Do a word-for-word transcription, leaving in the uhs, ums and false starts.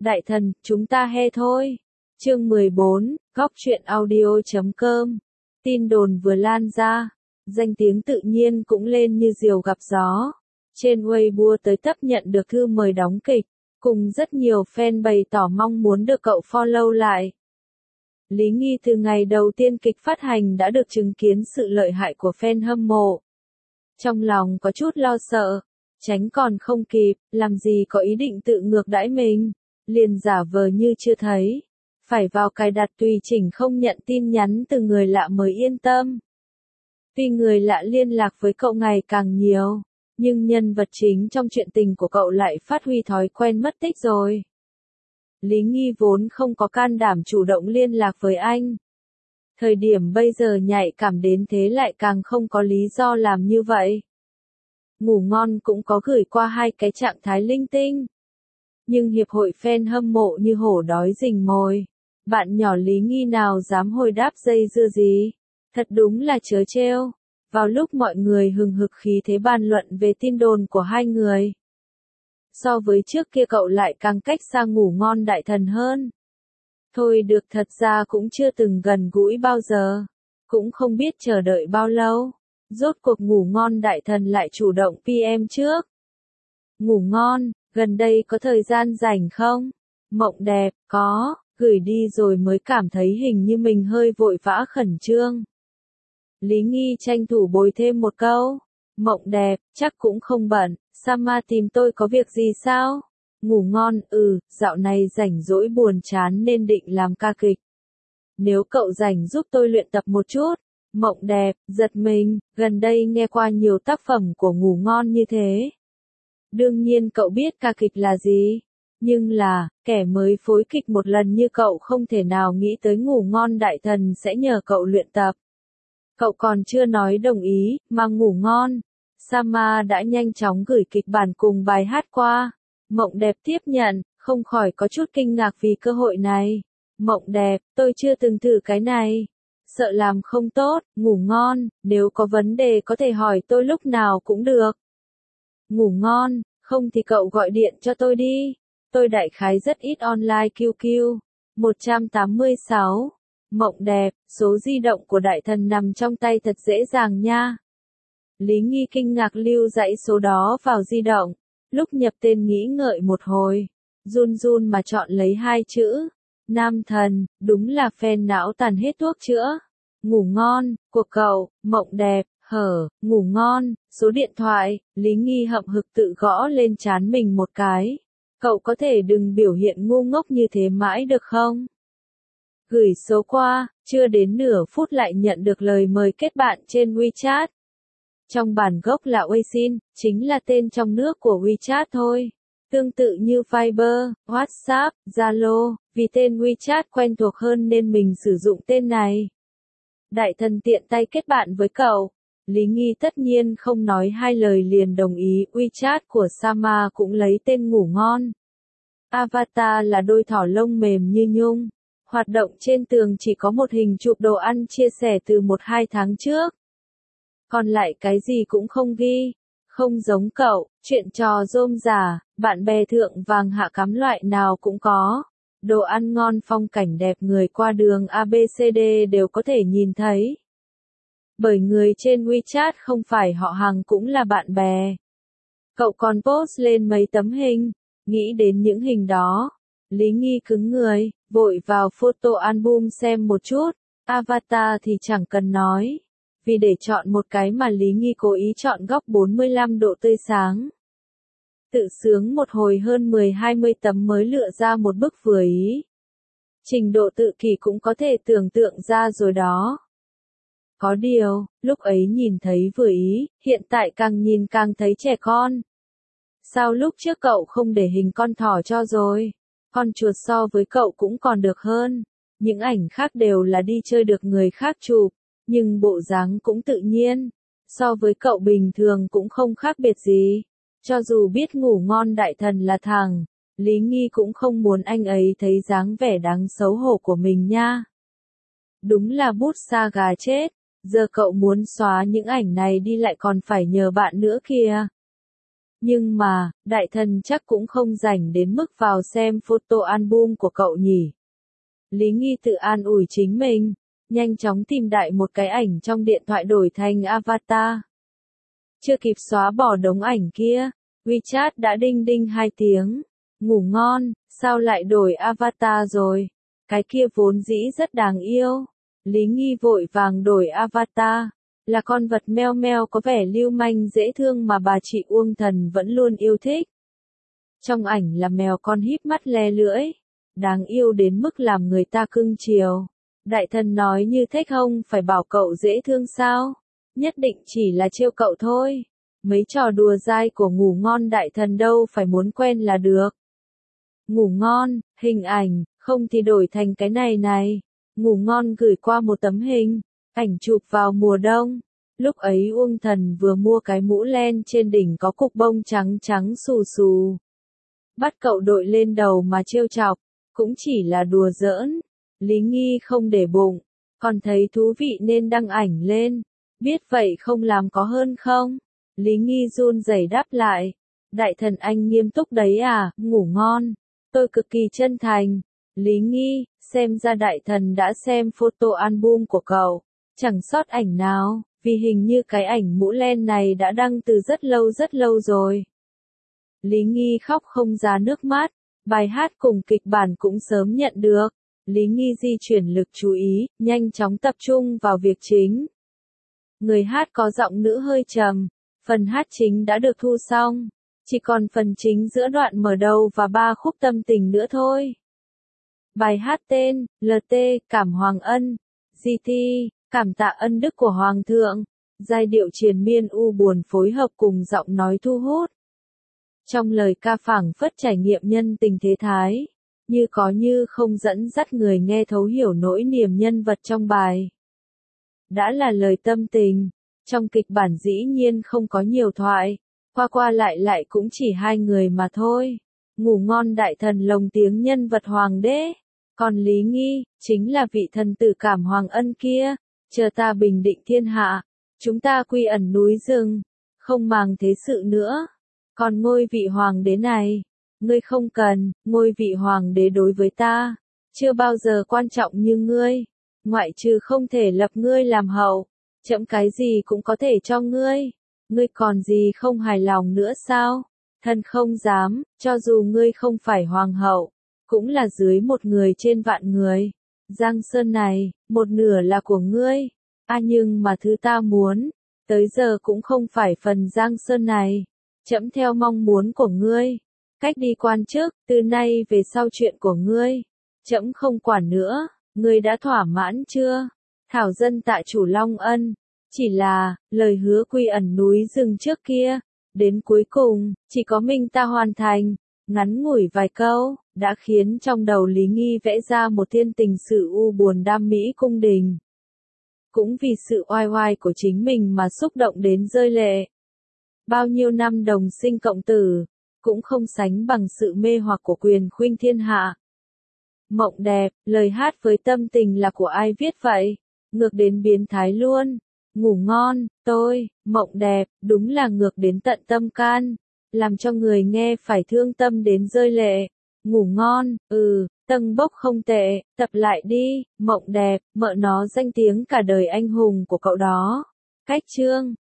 Đại thần, chúng ta he thôi. Chương mười bốn, góc truyện audio chấm com. Tin đồn vừa lan ra, danh tiếng tự nhiên cũng lên như diều gặp gió. Trên Weibo tới tấp nhận được thư mời đóng kịch, cùng rất nhiều fan bày tỏ mong muốn được cậu follow lại. Lý Nghi từ ngày đầu tiên kịch phát hành đã được chứng kiến sự lợi hại của fan hâm mộ. Trong lòng có chút lo sợ, tránh còn không kịp, làm gì có ý định tự ngược đãi mình, liền giả vờ như chưa thấy. Phải vào cài đặt tùy chỉnh không nhận tin nhắn từ người lạ mới yên tâm. Tuy người lạ liên lạc với cậu ngày càng nhiều, nhưng nhân vật chính trong chuyện tình của cậu lại phát huy thói quen mất tích rồi. Lý Nghi vốn không có can đảm chủ động liên lạc với anh. Thời điểm bây giờ nhạy cảm đến thế lại càng không có lý do làm như vậy. Ngủ ngon cũng có gửi qua hai cái trạng thái linh tinh. Nhưng hiệp hội fan hâm mộ như hổ đói rình mồi. Bạn nhỏ Lý Nghi nào dám hồi đáp dây dưa gì. Thật đúng là trớ trêu. Vào lúc mọi người hừng hực khí thế bàn luận về tin đồn của hai người. So với trước kia cậu lại càng cách xa Ngủ Ngon đại thần hơn. Thôi được, thật ra cũng chưa từng gần gũi bao giờ. Cũng không biết chờ đợi bao lâu. Rốt cuộc Ngủ Ngon đại thần lại chủ động pê em trước. Ngủ ngon, gần đây có thời gian rảnh không? Mộng đẹp, có, gửi đi rồi mới cảm thấy hình như mình hơi vội vã khẩn trương. Lý Nghi tranh thủ bồi thêm một câu. Mộng đẹp, chắc cũng không bận, Sama tìm tôi có việc gì sao? Ngủ ngon, ừ, dạo này rảnh rỗi buồn chán nên định làm ca kịch. Nếu cậu rảnh giúp tôi luyện tập một chút. Mộng đẹp, giật mình, gần đây nghe qua nhiều tác phẩm của Ngủ Ngon như thế. Đương nhiên cậu biết ca kịch là gì. Nhưng là, kẻ mới phối kịch một lần như cậu không thể nào nghĩ tới Ngủ Ngon đại thần sẽ nhờ cậu luyện tập. Cậu còn chưa nói đồng ý, mà Ngủ Ngon. Sama đã nhanh chóng gửi kịch bản cùng bài hát qua. Mộng đẹp tiếp nhận, không khỏi có chút kinh ngạc vì cơ hội này. Mộng đẹp, tôi chưa từng thử cái này. Sợ làm không tốt, Ngủ Ngon, nếu có vấn đề có thể hỏi tôi lúc nào cũng được. Ngủ ngon, không thì cậu gọi điện cho tôi đi. Tôi đại khái rất ít online quy quy. một trăm tám mươi sáu. Mộng đẹp, số di động của đại thần nằm trong tay thật dễ dàng nha. Lý Nghi kinh ngạc lưu dãy số đó vào di động. Lúc nhập tên nghĩ ngợi một hồi. Run run mà chọn lấy hai chữ. Nam thần, đúng là fan não tàn hết thuốc chữa. Ngủ ngon, của cậu, mộng đẹp, hở, ngủ ngon, số điện thoại, Lý Nghi hậm hực tự gõ lên trán mình một cái. Cậu có thể đừng biểu hiện ngu ngốc như thế mãi được không? Gửi số qua, chưa đến nửa phút lại nhận được lời mời kết bạn trên WeChat. Trong bản gốc là Weixin, chính là tên trong nước của WeChat thôi. Tương tự như Viber, WhatsApp, Zalo, vì tên WeChat quen thuộc hơn nên mình sử dụng tên này. Đại thần tiện tay kết bạn với cậu. Lý Nghi tất nhiên không nói hai lời liền đồng ý. WeChat của Sama cũng lấy tên Ngủ Ngon. Avatar là đôi thỏ lông mềm như nhung. Hoạt động trên tường chỉ có một hình chụp đồ ăn chia sẻ từ một hai tháng trước. Còn lại cái gì cũng không ghi. Không giống cậu, chuyện trò rôm rả, bạn bè thượng vàng hạ cắm loại nào cũng có. Đồ ăn ngon, phong cảnh đẹp, người qua đường a bê xê đê đều có thể nhìn thấy. Bởi người trên WeChat không phải họ hàng cũng là bạn bè. Cậu còn post lên mấy tấm hình, nghĩ đến những hình đó. Lý Nghi cứng người, vội vào photo album xem một chút. Avatar thì chẳng cần nói. Vì để chọn một cái mà Lý Nghi cố ý chọn góc bốn mươi lăm độ tươi sáng. Tự sướng một hồi hơn mười hai mươi tấm mới lựa ra một bức vừa ý. Trình độ tự kỷ cũng có thể tưởng tượng ra rồi đó. Có điều, lúc ấy nhìn thấy vừa ý, hiện tại càng nhìn càng thấy trẻ con. Sao lúc trước cậu không để hình con thỏ cho rồi? Con chuột so với cậu cũng còn được hơn. Những ảnh khác đều là đi chơi được người khác chụp, nhưng bộ dáng cũng tự nhiên. So với cậu bình thường cũng không khác biệt gì. Cho dù biết Ngủ Ngon đại thần là thằng, Lý Nghi cũng không muốn anh ấy thấy dáng vẻ đáng xấu hổ của mình nha. Đúng là bút sa gà chết, giờ cậu muốn xóa những ảnh này đi lại còn phải nhờ bạn nữa kìa. Nhưng mà, đại thần chắc cũng không rảnh đến mức vào xem photo album của cậu nhỉ. Lý Nghi tự an ủi chính mình, nhanh chóng tìm đại một cái ảnh trong điện thoại đổi thành avatar. Chưa kịp xóa bỏ đống ảnh kia, WeChat đã đinh đinh hai tiếng. Ngủ ngon, sao lại đổi avatar rồi? Cái kia vốn dĩ rất đáng yêu. Lý Nghi vội vàng đổi avatar. Là con vật meo meo có vẻ lưu manh dễ thương mà bà chị Uông Thần vẫn luôn yêu thích. Trong ảnh là mèo con híp mắt le lưỡi. Đáng yêu đến mức làm người ta cưng chiều. Đại thần nói như thế không phải bảo cậu dễ thương sao? Nhất định chỉ là trêu cậu thôi. Mấy trò đùa dai của ngủ ngon đại thần đâu phải muốn quen là được. Ngủ ngon, hình ảnh, không thì đổi thành cái này này. Ngủ ngon gửi qua một tấm hình, ảnh chụp vào mùa đông. Lúc ấy Uông Thần vừa mua cái mũ len trên đỉnh có cục bông trắng trắng xù xù. Bắt cậu đội lên đầu mà trêu chọc, cũng chỉ là đùa giỡn. Lý Nghi không để bụng, còn thấy thú vị nên đăng ảnh lên. Biết vậy không làm có hơn không? Lý Nghi run rẩy đáp lại. Đại thần anh nghiêm túc đấy à, ngủ ngon. Tôi cực kỳ chân thành. Lý Nghi, xem ra đại thần đã xem photo album của cậu. Chẳng sót ảnh nào, vì hình như cái ảnh mũ len này đã đăng từ rất lâu rất lâu rồi. Lý Nghi khóc không ra nước mắt. Bài hát cùng kịch bản cũng sớm nhận được. Lý Nghi di chuyển lực chú ý, nhanh chóng tập trung vào việc chính. Người hát có giọng nữ hơi trầm. Phần hát chính đã được thu xong. Chỉ còn phần chính giữa đoạn mở đầu và ba khúc tâm tình nữa thôi. Bài hát tên, lờ tê, Cảm Hoàng Ân. giê tê, Cảm tạ ân đức của Hoàng thượng. Giai điệu triền miên u buồn phối hợp cùng giọng nói thu hút. Trong lời ca phảng phất trải nghiệm nhân tình thế thái. Như có như không dẫn dắt người nghe thấu hiểu nỗi niềm nhân vật trong bài. Đã là lời tâm tình. Trong kịch bản dĩ nhiên không có nhiều thoại. Qua qua lại lại cũng chỉ hai người mà thôi. Ngủ ngon đại thần lồng tiếng nhân vật hoàng đế. Còn Lý Nghi, chính là vị thần tử Cảm Hoàng Ân kia. Chờ ta bình định thiên hạ. Chúng ta quy ẩn núi rừng. Không màng thế sự nữa. Còn ngôi vị hoàng đế này. Ngươi không cần, ngôi vị hoàng đế đối với ta. Chưa bao giờ quan trọng như ngươi. Ngoại trừ không thể lập ngươi làm hậu. Chậm cái gì cũng có thể cho ngươi. Ngươi còn gì không hài lòng nữa sao? Thần không dám, cho dù ngươi không phải hoàng hậu, cũng là dưới một người trên vạn người. Giang sơn này, một nửa là của ngươi. À nhưng mà thứ ta muốn, tới giờ cũng không phải phần Giang sơn này. Chậm theo mong muốn của ngươi. Cách đi quan chức, từ nay về sau chuyện của ngươi. Chậm không quản nữa, ngươi đã thỏa mãn chưa? Thảo dân tạ chủ Long Ân. Chỉ là, lời hứa quy ẩn núi rừng trước kia, đến cuối cùng, chỉ có mình ta hoàn thành, ngắn ngủi vài câu, đã khiến trong đầu Lý Nghi vẽ ra một thiên tình sự u buồn đam mỹ cung đình. Cũng vì sự oai oai của chính mình mà xúc động đến rơi lệ. Bao nhiêu năm đồng sinh cộng tử, cũng không sánh bằng sự mê hoặc của quyền khuynh thiên hạ. Mộng đẹp, lời hát với tâm tình là của ai viết vậy? Ngược đến biến thái luôn. Ngủ ngon, tôi, mộng đẹp, đúng là ngược đến tận tâm can, làm cho người nghe phải thương tâm đến rơi lệ. Ngủ ngon, ừ, tâng bốc không tệ, tập lại đi, mộng đẹp, mợ nó danh tiếng cả đời anh hùng của cậu đó. Cách chương